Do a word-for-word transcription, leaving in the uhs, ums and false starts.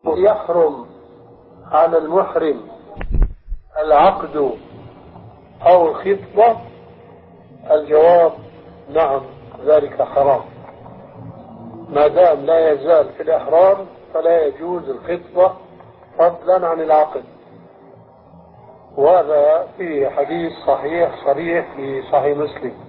يحرم على المحرم العقد أو الخطبة؟ الجواب نعم، ذلك حرام. ما دام لا يزال في الإحرام فلا يجوز الخطبة فضلا عن العقد. وهذا في حديث صحيح صريح في صحيح مسلم.